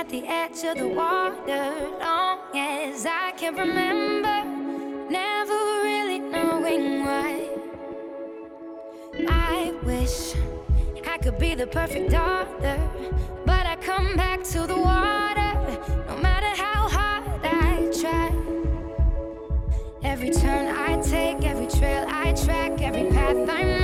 at the edge of the water. Long as I can remember, never really knowing why. I wish I could be the perfect daughter, but I come back to the water, no matter how hard I try. Every turn I take, every trail I track, every path I